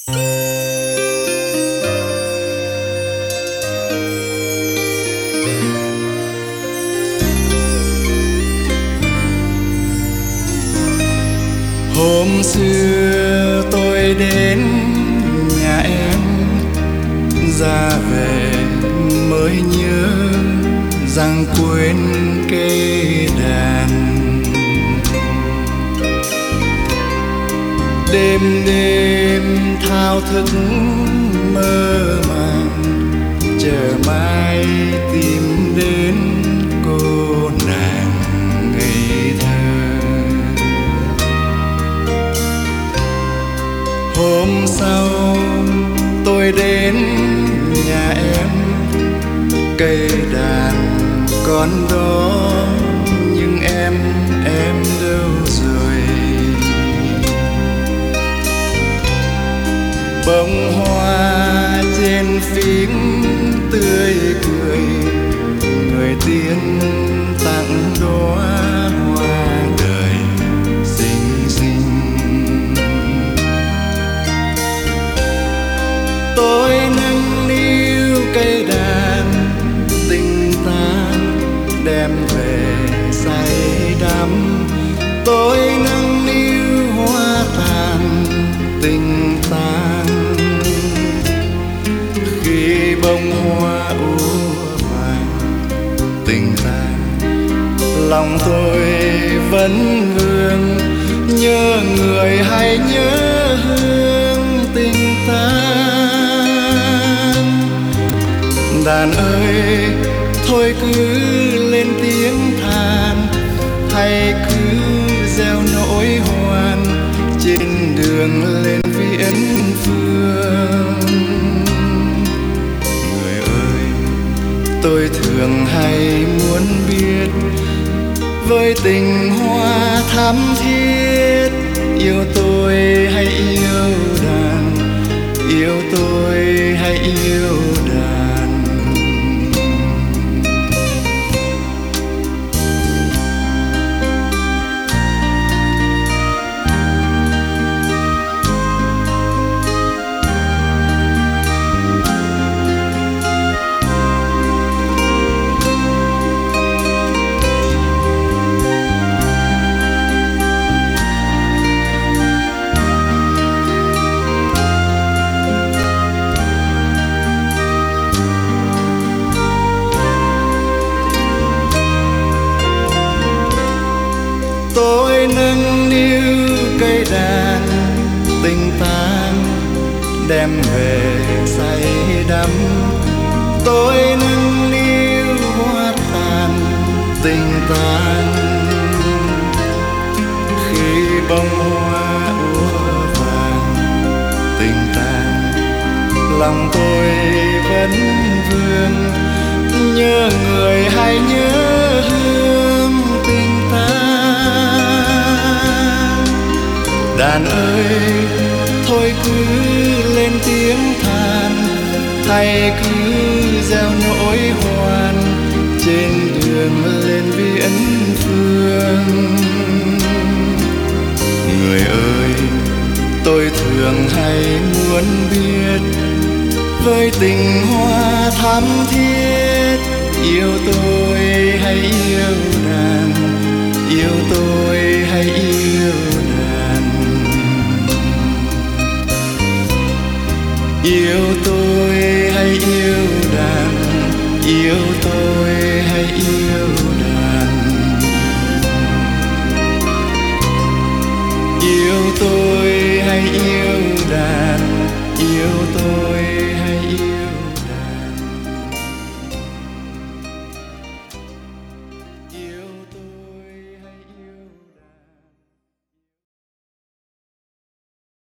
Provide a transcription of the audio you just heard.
Hôm xưa tôi đến nhà em, ra về mới nhớ rằng quên cây đàn. Đêm đêm thao thức mơ màng, chờ mai tìm đến cô nàng ngây thơ. Hôm sau tôi đến nhà em, cây đàn còn đó nhưng em đâu rồi? Bông hoa trên phím tươi cười, người tiên tặng đóa hoa đời xinh xinh. Tôi nâng niu cây đàn tình ta đem về say đắm. Tôi nâng niu hoa tàn tình tàn, khi bông hoa úa vàng tình tàn. Lòng tôi vẫn vương nhớ người hay nhớ hương tình tàn. Đàn ơi thôi cứ lên tiếng than, hay cứ gieo nỗi hoan trên đường lên Viễn Phương. Người ơi tôi thường hay muốn biết, với tình hoa thắm thiết, yêu tôi hay yêu đàn, yêu tôi hay yêu đàn. Tôi nâng niu cây đàn tình tàn, đem về say đắm. Tôi nâng niu hoa tàn tình tàn, khi bông hoa úa vàng tình tàn. Lòng tôi vẫn vương nhớ người hay nhớ hương tình tàn. Đàn ơi thôi cứ lên tiếng than, hay cứ gieo nỗi hoan trên đường lên Viễn Phương. Người ơi tôi thường hay muốn biết, với tình hoa thắm thiết, yêu tôi hay yêu đàn, yêu tôi hay yêu đàn. Yêu tôi hay yêu đàn, yêu tôi